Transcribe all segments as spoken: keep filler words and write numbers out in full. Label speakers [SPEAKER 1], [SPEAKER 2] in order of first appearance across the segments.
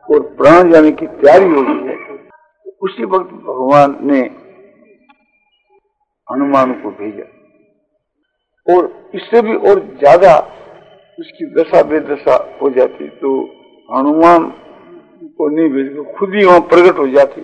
[SPEAKER 1] और प्राण जाने की तैयारी हो गई है, उसी वक्त भगवान ने हनुमान को भेजा और इससे भी और ज्यादा उसकी दशा बेदशा हो जाती तो हनुमान को नहीं भेज, खुद ही वहां प्रकट हो जाती।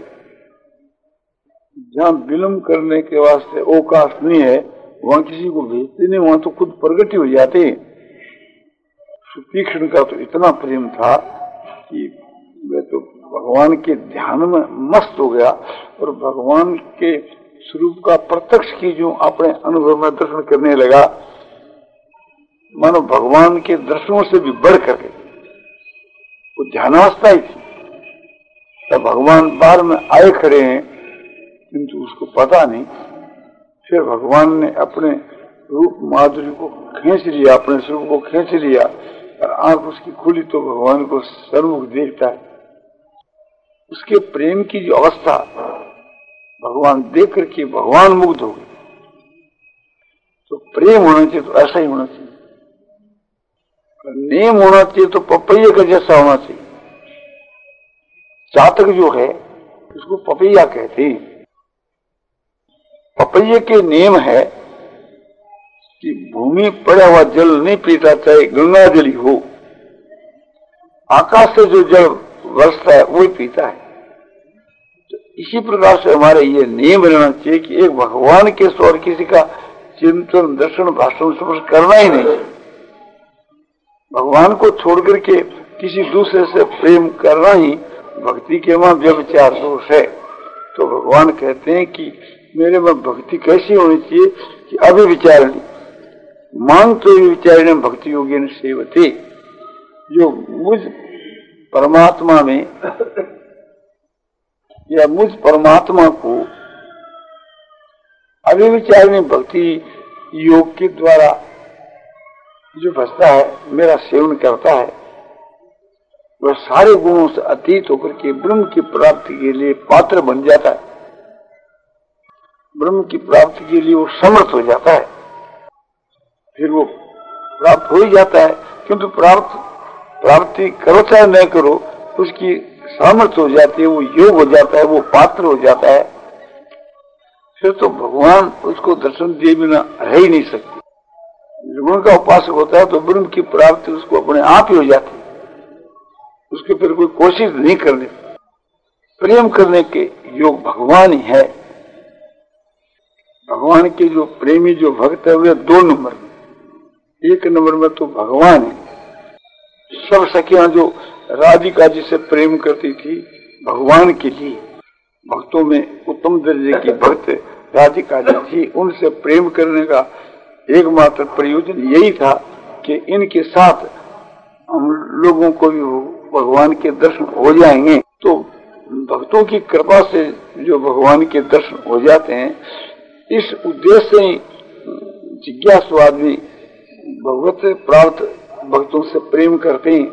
[SPEAKER 1] जहाँ विलंब करने के वास्ते अवकाश नहीं है वहां किसी को भेजते नहीं, वहां तो खुद प्रकट ही हो जाते। तीक्ष्ण का तो इतना प्रेम था कि वे तो भगवान के ध्यान में मस्त हो गया और भगवान के स्वरूप का प्रत्यक्ष की जो अपने अनुभव में दर्शन करने लगा, मानो भगवान के दर्शनों से भी बढ़ करके वो ध्यानावस्था ही थी। तब भगवान बाहर में आए खड़े हैं किंतु उसको पता नहीं। फिर भगवान ने अपने रूप माधुर्य को खींच लिया, अपने स्वरूप को खींच लिया और आंख उसकी खुली तो भगवान को सर्वमुख देखता है। उसके प्रेम की जो अवस्था भगवान देख करके भगवान मुग्ध हो गए। तो प्रेम होना चाहिए तो ऐसा ही होना चाहिए, नेम होना चाहिए तो पपैया का जैसा होना चाहिए। चातक जो है उसको पपैया कहते हैं। पपैये के नेम है कि भूमि पड़ा हुआ जल नहीं पीता, चाहे गंगा जल ही हो, आकाश से जो जल बरसता है वो ही पीता है। तो इसी प्रकार से हमारे ये नियम रहना चाहिए कि एक भगवान के स्वर किसी का चिंतन दर्शन भाषण स्पर्श करना ही नहीं। भगवान को छोड़ करके किसी दूसरे से प्रेम करना ही भक्ति के वहां व्यभिचार दोष है। तो भगवान कहते हैं कि मेरे में भक्ति कैसी होनी चाहिए कि अभी विचारणी मांग तो विचारणी भक्ति योगी सेवते। जो मुझ परमात्मा में या मुझ परमात्मा को अभिविचारणी भक्ति योग के द्वारा जो बसता है, मेरा सेवन करता है, वह सारे गुणों से अतीत होकर के ब्रह्म की प्राप्ति के लिए पात्र बन जाता है। ब्रह्म की प्राप्ति के लिए वो समर्थ हो जाता है। फिर वो प्राप्त हो ही जाता है, किंतु प्राप्त प्राप्ति करो चाहे न करो उसकी सामर्थ्य हो जाती है, वो योग हो जाता है, वो पात्र हो जाता है। फिर तो भगवान उसको दर्शन दिए बिना रह ही नहीं सकते। निर्गुण का उपासक होता है तो ब्रह्म की प्राप्ति उसको अपने आप ही हो जाती है, उसके फिर कोई कोशिश नहीं करनी। प्रेम करने के योग भगवान ही है। भगवान के जो प्रेमी जो भक्त है वे दो नंबर में, एक नंबर में तो भगवान है। सब सखियां जो राधिका जी से प्रेम करती थी भगवान के लिए, भक्तों में उत्तम दर्जे की भक्त राधिका जी थी। उनसे प्रेम करने का एकमात्र प्रयोजन यही था कि इनके साथ हम लोगों को भी भगवान के दर्शन हो जाएंगे। तो भक्तों की कृपा से जो भगवान के दर्शन हो जाते हैं, इस उद्देश्य से ही जिज्ञासु आदमी भगवत प्राप्त भक्तों से प्रेम करते हैं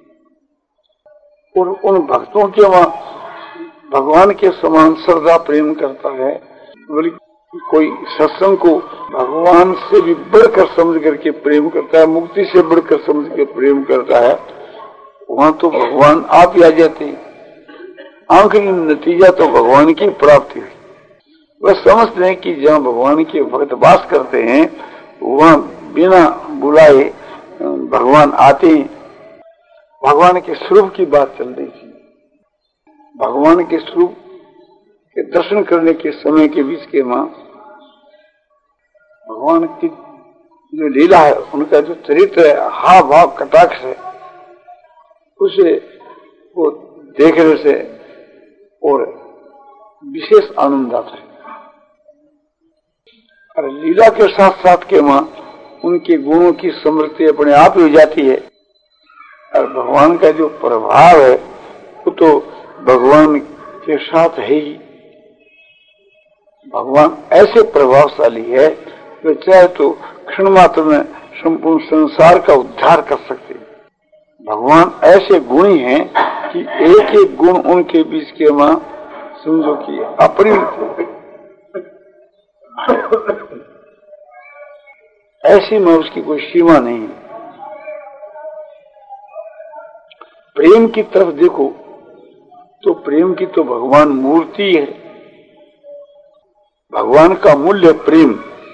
[SPEAKER 1] और उन भक्तों के वहां भगवान के समान श्रद्धा प्रेम करता है। बल्कि कोई सत्संग को भगवान से भी बढ़कर समझ करके प्रेम करता है, मुक्ति से बढ़कर समझ के प्रेम करता है, वहां तो भगवान आप ही आ जाते हैं। आखिरी नतीजा तो भगवान की प्राप्ति हुई। वह समझते हैं कि जहाँ भगवान के भक्त वास करते हैं वहाँ बिना बुलाए भगवान आते हैं। भगवान के स्वरूप की बात चल रही थी। भगवान के स्वरूप के दर्शन करने के समय के बीच के मां भगवान की जो लीला है, उनका जो चरित्र है, हाव भाव कटाक्ष है, उसे वो देखने से और विशेष आनंद आता है। और लीला के साथ साथ के मां उनके गुणों की समृद्धि अपने आप ही हो जाती है। और भगवान का जो प्रभाव है वो तो भगवान के साथ है ही। भगवान ऐसे प्रभावशाली है कि चाहे तो क्षण मात्र में संपूर्ण संसार का उद्धार कर सकते। भगवान ऐसे गुणी हैं कि एक एक गुण उनके बीच के मां समझो कि अपनी ऐसी में उसकी कोई सीमा नहीं। प्रेम की तरफ देखो तो प्रेम की तो भगवान मूर्ति है, भगवान का मूल्य प्रेम।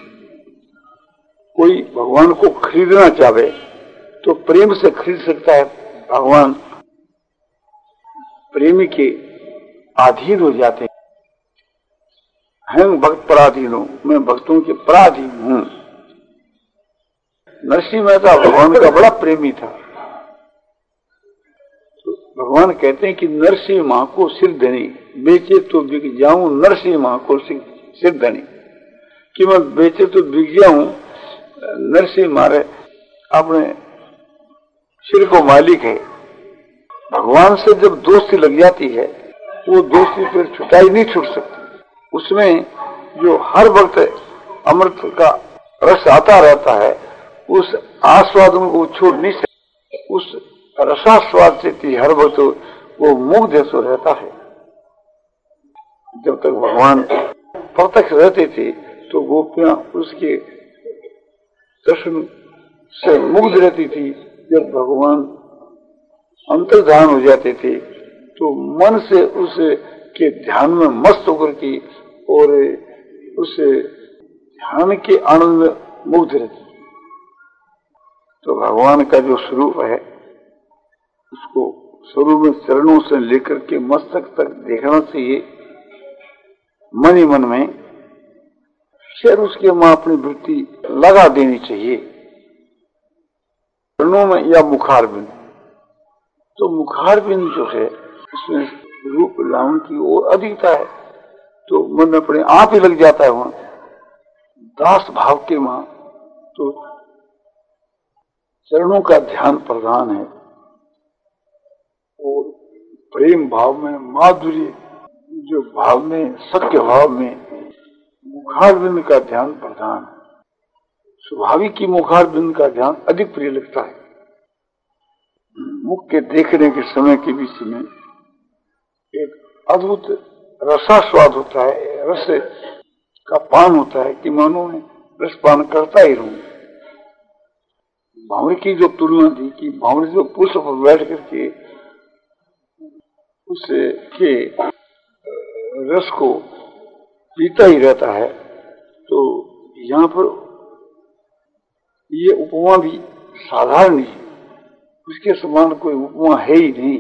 [SPEAKER 1] कोई भगवान को खरीदना चाहे तो प्रेम से खरीद सकता है। भगवान प्रेमी के अधीन हो जाते हैं। हम भक्त पराधीन हूं, मैं भक्तों के पराधीन हूं। नरसिंह मेहता भगवान का बड़ा प्रेमी था। तो भगवान कहते हैं कि नरसिंह मां को सिर धनी, बेचे तो बिक जाऊं नरसिंह मां को सिर धनी, कि मैं बेचे तो बिक जाऊं, नरसिंह मारे अपने सिर को मालिक है। भगवान से जब दोस्ती लग जाती है वो दोस्ती फिर छुटाई नहीं छूट सकती। उसमें जो हर वक्त अमृत का रस आता रहता है, उस आस्वाद को छोड़ नहीं सकते। उस रसास्वाद से हर वक्त वो मुग्ध तो रहता है। जब तक भगवान प्रत्यक्ष रहते थे तो गोपियां उसके दर्शन से मुग्ध रहती थी। जब भगवान अंतर्धान हो जाते थे तो मन से उस के ध्यान में मस्त होकर की और उस ध्यान के आनंद में मुग्ध रहती। तो भगवान का जो स्वरूप है उसको स्वरूप में चरणों से लेकर के मस्तक तक देखना चाहिए मन ही मन में। फिर उसके मां अपनी वृत्ति लगा देनी चाहिए चरणों में या मुखार बिंद। तो मुखार बिंद जो है उसमें रूप लावन की ओर अधिकता है, तो मन अपने आप ही लग जाता है वहां। दास भाव के मां तो चरणों का ध्यान प्रधान है और प्रेम भाव में माधुर्य जो भाव में सत्य भाव में मुखार बिंद का ध्यान प्रधान है। स्वाभाविक की मुखार बिंद का ध्यान अधिक प्रिय लगता है। मुख के देखने के समय के बीच में एक अद्भुत रसास्वाद होता है, रस का पान होता है कि मानो मैं रस पान करता ही रहूं। भावरी की जो तुलना थी कि भावरी जो पुष्प पर बैठ करके उसके के रस को पीता ही रहता है, तो यहाँ पर ये उपमा भी साधारण ही, उसके समान कोई उपमा है ही नहीं।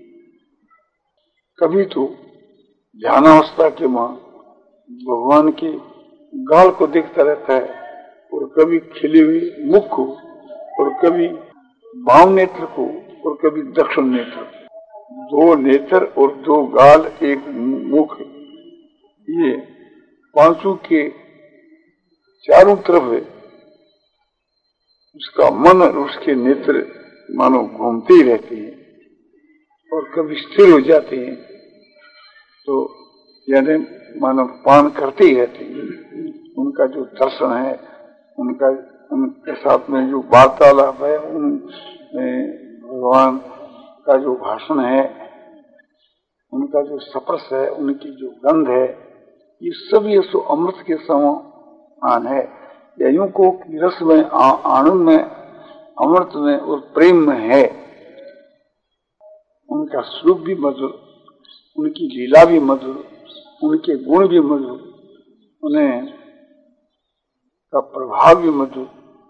[SPEAKER 1] कभी तो ध्यानावस्था के मां भगवान के गाल को देखता रहता है और कभी खिले हुए मुख को और कभी बाम नेत्र को और कभी दक्षिण नेत्र, दो नेत्र और दो गाल एक मुख, ये पांचों के चारों तरफ है। उसका मन और उसके नेत्र मानो घूमते ही रहते हैं और कभी स्थिर हो जाते हैं, तो यानी मानो पान करते ही रहते हैं। उनका जो दर्शन है, उनका उनके साथ में जो वार्तालाप है, उन भगवान का जो भाषण है, उनका जो स्पर्श है, उनकी जो गंध है, ये सब ये सो अमृत के समान है। या यूं को रस में, आनंद में, अमृत में और प्रेम में है। उनका स्वरूप भी मधुर, उनकी लीला भी मधुर, उनके गुण भी मधुर, उन्हें का प्रभाव भी मधुर,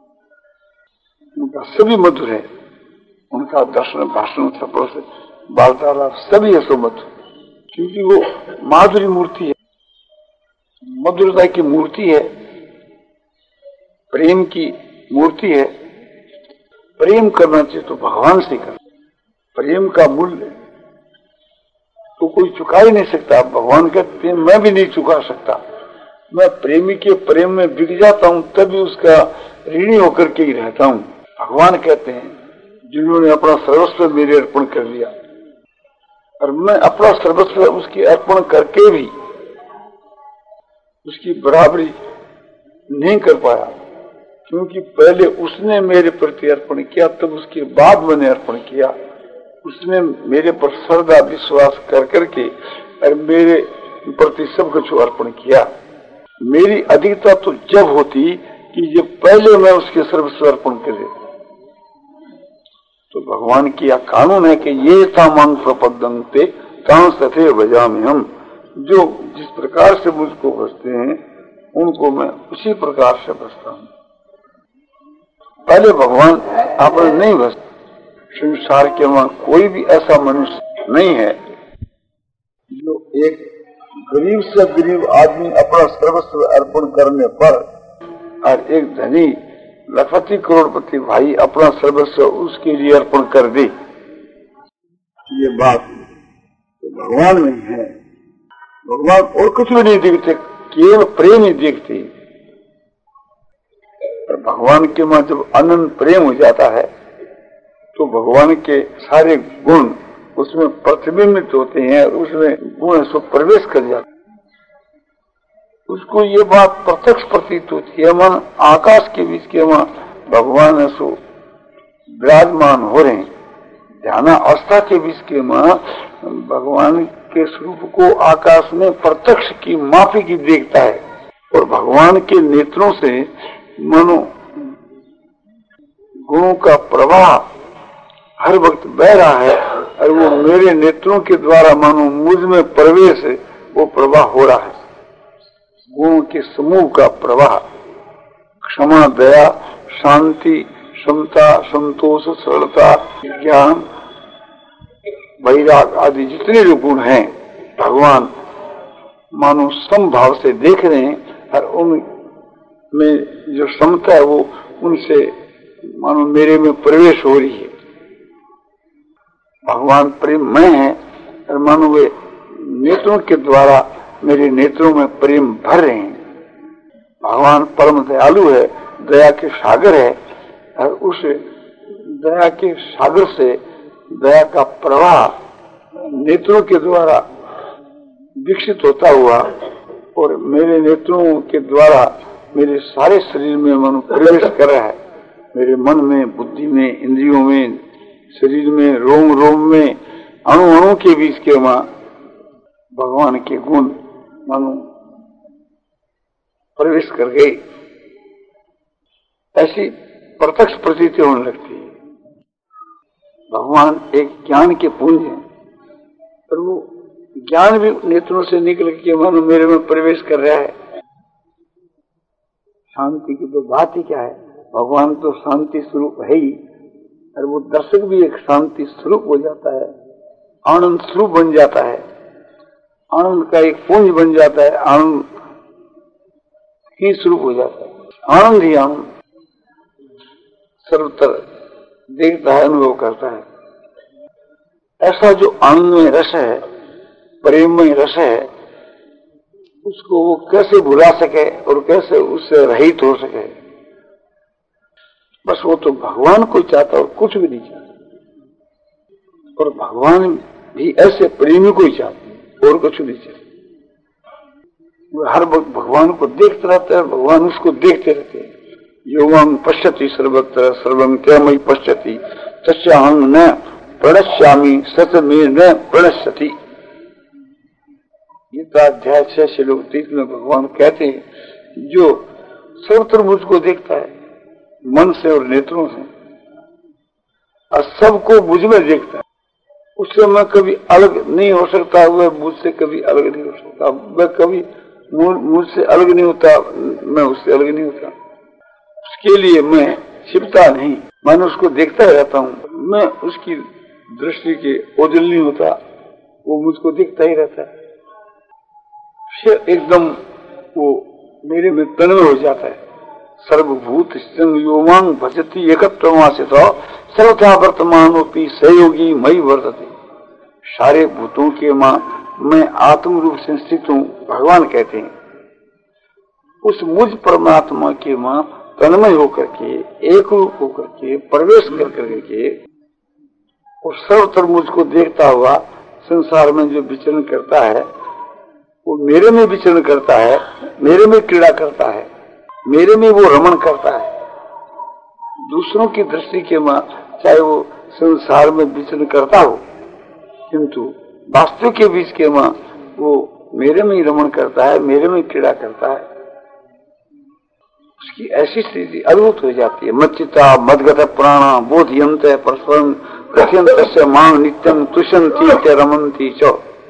[SPEAKER 1] उनका सभी मधुर है। उनका दर्शन, भाषण, स्पर्श, वार्तालाप सभी है सो मधुर, क्योंकि वो माधुरी मूर्ति है, मधुरता की मूर्ति है, प्रेम की मूर्ति है। प्रेम करना चाहिए तो भगवान से कर। प्रेम का मूल्य तो कोई चुका ही नहीं सकता। भगवान का प्रेम मैं भी नहीं चुका सकता। मैं प्रेमी के प्रेम में बिक जाता हूं, तभी उसका ऋणी होकर के ही रहता हूं। भगवान कहते हैं जिन्होंने अपना सर्वस्व मेरे अर्पण कर दिया, और मैं अपना सर्वस्व उसकी अर्पण करके भी उसकी बराबरी नहीं कर पाया, क्योंकि पहले उसने मेरे प्रति अर्पण किया, तब उसके बाद मैंने अर्पण किया। उसने मेरे पर श्रद्धा विश्वास कर करके और मेरे प्रति सब कुछ अर्पण किया। मेरी अधिकता तो जब होती कि जब पहले मैं उसके सर्वस्व अर्पण कर देता। तो भगवान की यह कानून है कि ये था मांग प्रपदंते तांस तथे भजामि हम, जो जिस प्रकार से मुझको भजते हैं उनको मैं उसी प्रकार से भजता हूँ। पहले भगवान आपने नहीं भजते। संसार के वहां कोई भी ऐसा मनुष्य नहीं है जो एक गरीब से गरीब आदमी अपना सर्वस्व अर्पण करने पर और एक धनी लखपति करोड़पति भाई अपना सर्वस्व उसके लिए अर्पण कर दे। ये बात तो भगवान में है। भगवान और कुछ भी नहीं देखते, केवल प्रेम ही देखते। भगवान के वहां जब अनंत प्रेम हो जाता है तो भगवान के सारे गुण उसमें प्रतिबिंबित होते हैं और उसमें गुण सो प्रवेश कर जाते हैं। उसको ये बात प्रत्यक्ष प्रतीत होती है, मन आकाश के बीच के वहां भगवान सो विराजमान हो रहे हैं। ध्यान अवस्था के बीच के वहां भगवान के स्वरूप को आकाश में प्रत्यक्ष की माफी की देखता है और भगवान के नेत्रों से मनो गुणों का प्रवाह हर वक्त बह रहा है और वो मेरे नेत्रों के द्वारा मानो मुझ में प्रवेश वो प्रवाह हो रहा है। गुणों के समूह का प्रवाह, क्षमा, दया, शांति, समता, संतोष, सरलता, ज्ञान, वैराग आदि जितने जो गुण हैं भगवान मानो समभाव से देख रहे हैं और उनमें जो समता है वो उनसे मानो मेरे में प्रवेश हो रही है। भगवान प्रेममय है और मानो वे नेत्रों के द्वारा मेरे नेत्रों में प्रेम भर रहे हैं। भगवान परम दयालु है, दया के सागर है और उस दया के सागर से दया का प्रवाह नेत्रों के द्वारा विकसित होता हुआ और मेरे नेत्रों के द्वारा मेरे सारे शरीर में मन प्रवेश कर रहा है। मेरे मन में, बुद्धि में, इंद्रियों में, शरीर में, रोम रोम में, अणु अणु के बीच के वहां भगवान के गुण मानो प्रवेश कर गए। ऐसी प्रत्यक्ष प्रतीति होने लगती है। भगवान एक ज्ञान के पुंज है और वो ज्ञान भी नेत्रों से निकल के मानो मेरे में प्रवेश कर रहा है। शांति की तो बात ही क्या है, भगवान तो शांति स्वरूप है ही और वो दर्शक भी एक शांति स्वरूप हो जाता है, आनंद स्वरूप बन जाता है, आनंद का एक पुंज बन जाता है, आनंद ही स्वरूप हो जाता है। आनंद ही आनंद सर्वत्र देखता है, अनुभव करता है। ऐसा जो आनंद में रस है, प्रेम में रस है, उसको वो कैसे भुला सके और कैसे उससे रहित हो सके। बस वो तो भगवान को चाहता और कुछ भी नहीं चाहता। और भगवान भी ऐसे प्रेमी को ही चाहते और कुछ नहीं चाहते। वो हर वक्त भगवान को देखते रहते हैं, भगवान उसको देखते रहते हैं। योगम पश्यति सर्वत्र सर्वम त्वमयि पश्यति तस्याहं न प्रणश्यामि सतमे न प्रणश्यति। गीता अध्याय छह श्लोक तीस में भगवान कहते हैं जो सर्वत्र मुझको देखता है मन से और नेत्रों से और सबको मुझ में देखता है, उससे मैं कभी अलग नहीं हो सकता, वह मुझसे कभी अलग नहीं हो सकता, वह कभी मुझसे अलग नहीं होता, मैं उससे अलग नहीं होता। उसके लिए मैं छिपता नहीं, मैं उसको देखता रहता हूँ। मैं उसकी दृष्टि के ओझल नहीं होता, वो मुझको देखता ही रहता है। फिर एकदम वो मेरे में तन्मय हो जाता है। सर्वभूत योमांग भजती एकत्वमासित सर्वथा वर्तमानोपि सहयोगी मई वर्तते। सारे भूतों के मां मैं आत्म रूप से स्थित हूँ, भगवान कहते हैं। उस मुझ परमात्मा के मां तन्मय होकर के, एक रूप होकर के, प्रवेश कर करके और सर्वत्र मुझको देखता हुआ संसार में जो विचरण करता है वो मेरे में विचरण करता है, मेरे में क्रीड़ा करता है, मेरे में वो रमण करता है। दूसरों की दृष्टि के मां चाहे वो संसार में विचरण करता हो, किंतु वास्तव के बीच के मां वो मेरे में ही रमण करता है, मेरे में क्रीड़ा करता है। उसकी ऐसी स्थिति अद्भुत हो जाती है। मच्चिता मदगत प्राणा बोधयंत परस्परम कथयंत मां नित्यम तुष्यंती च रमंती च।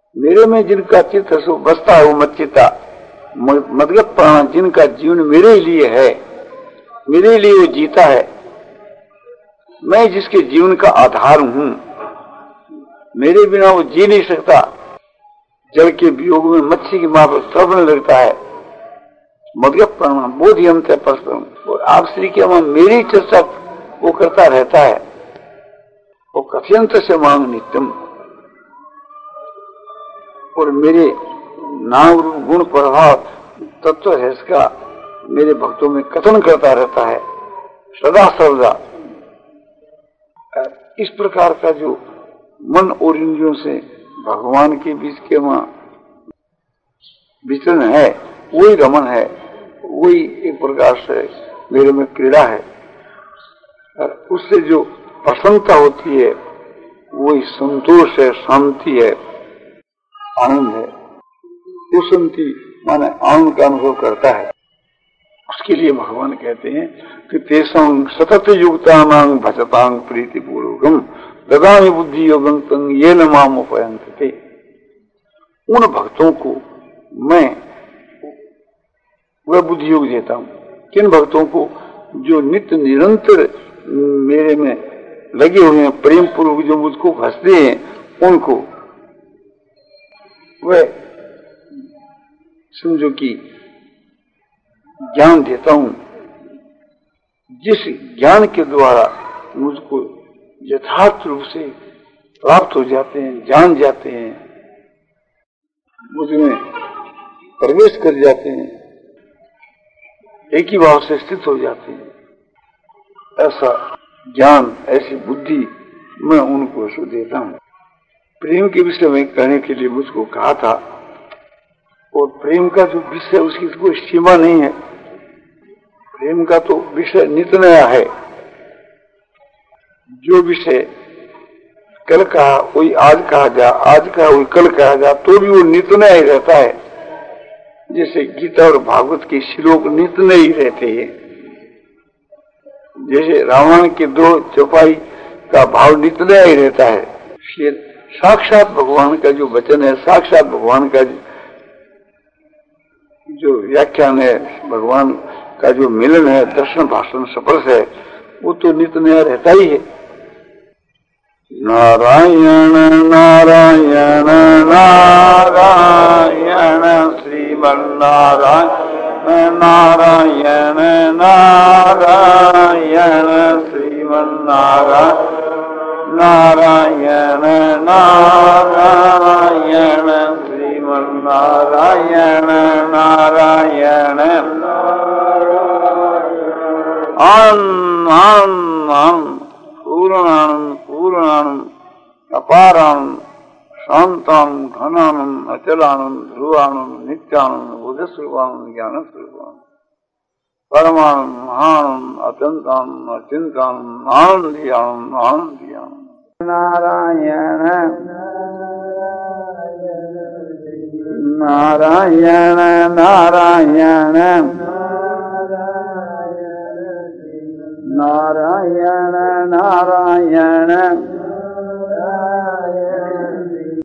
[SPEAKER 1] मेरे में जिनका चित्त सो बसता है वो मच्चिता मदगत प्राण, जिनका जीवन मेरे लिए है, मेरे लिए वो जीता है, मैं जिसके जीवन का आधार हूं, मेरे बिना वो जी नहीं सकता। जल के वियोग में मच्छी की मां पर तड़पने लगता है। मदगत प्राण बोधि अंत परस्परम, और आप श्री के वहां मेरी चर्चा वो करता रहता है। वो कथयंत से मांग नित्यम, और मेरे नाम रूप गुण प्रभाव तत्व है इसका मेरे भक्तों में कथन करता रहता है सदा सर्वदा। इस प्रकार का जो मन और इंद्रियों से भगवान के बीच के वहां विचरण है, वही रमन है, वही एक प्रकार से मेरे में क्रीड़ा है। और उससे जो प्रसन्नता होती है वही संतोष है, शांति है, आनंद है। वो शांति माने आनंद का अनुभव करता है। उसके लिए भगवान कहते हैं कि तेषां सतत युक्तानां भजतां प्रीति पूर्वकम ददामि बुद्धि योगं तं येन माम उपयन्ते। उन भक्तों को मैं वह बुद्धि योग देता हूं। किन भक्तों को? जो नित्य निरंतर मेरे में लगे हुए हैं, प्रेम पूर्वक जो मुझको भजते हैं, उनको वह समझो कि ज्ञान देता हूं, जिस ज्ञान के द्वारा मुझको यथार्थ रूप से प्राप्त हो जाते हैं, जान जाते हैं, मुझमें प्रवेश कर जाते हैं, एक ही भाव से स्थित हो जाते हैं। ऐसा ज्ञान, ऐसी बुद्धि मैं उनको सो देता हूं। प्रेम के विषय में कहने के लिए मुझको कहा था, और प्रेम का जो विषय उसकी कोई सीमा नहीं है। प्रेम का तो विषय नित्य नया है। जो विषय कल कहा वही आज कहा जा, आज कहा वही कल कहा जा, तो भी वो नित्य नया ही रहता है। जैसे गीता और भागवत के श्लोक नित्य नए ही रहते हैं, जैसे रामायण के दो चौपाई का भाव नित्य नया ही रहता है। साक्षात भगवान का जो वचन है, साक्षात भगवान का जो व्याख्यान है, भगवान का जो मिलन है, दर्शन भाषण स्पर्श है, वो तो नित्य नया रहता ही है। नारायण नारायण नारायण श्रीमन्नारायण नारायण नारायण श्रीमन्नारायण नारायण नारायण श्रीमन्नारायण नारायण आनंद आनंद आनंद पूर्णानंद पूर्णानंद अपारानंद शांतानंद घनानंद अचलानंद ध्रुवानंद नित्यानंद बुद्धस्वरूपानंद ज्ञान स्वरूपानंद परमानंद महानंद अत्यंतानंद अचिंतानंद आनंदी आनंद आनंदी आनंद नारायण नारायण नारायण नारायण नारायण